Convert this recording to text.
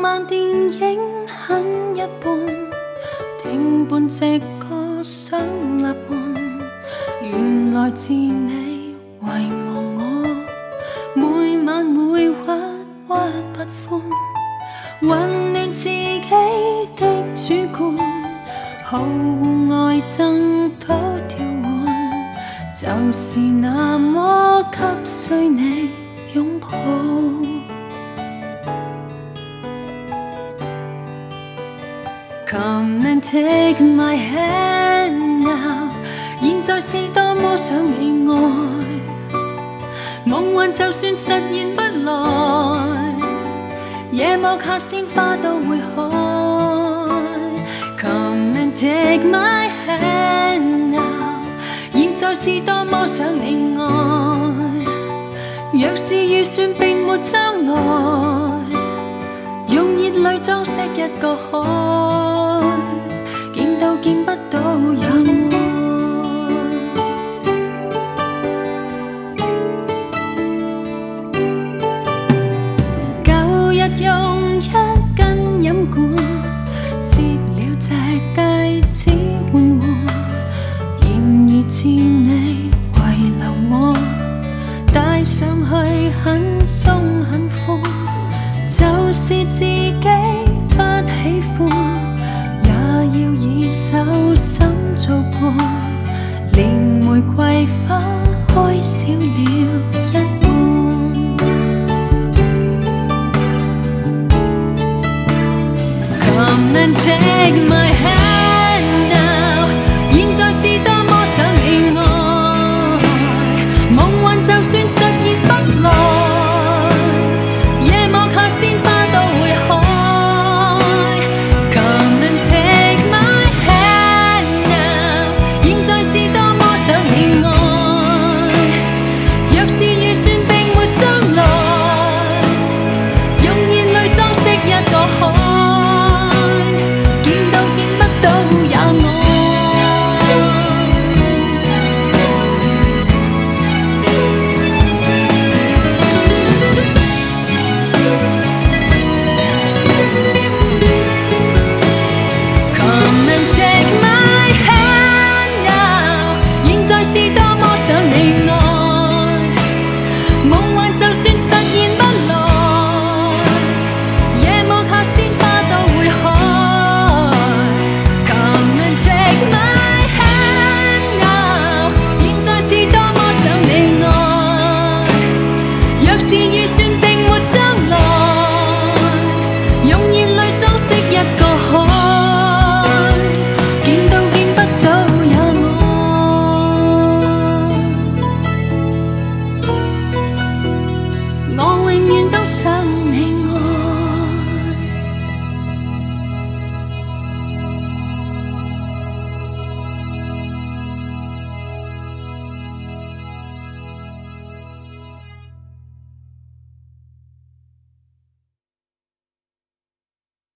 漫電影很一般，聽半隻歌想立伴，原來自你遺忘我，每晚每鬱鬱不歡，混亂自己的主觀，好戶外爭討調換，就是那麼急需你擁抱。Come and take my hand now， 現在是多麼想你愛，夢幻就算實現不來，夜幕下鮮花都會開。Come and take my hand now， 現在是多麼想你愛，若是預算並沒將來，用熱淚裝飾一個海，見到見不到也愛。舊日用一根飲管接了隻戒指換換，然而似你遺留我，戴上去很鬆很寬，就是自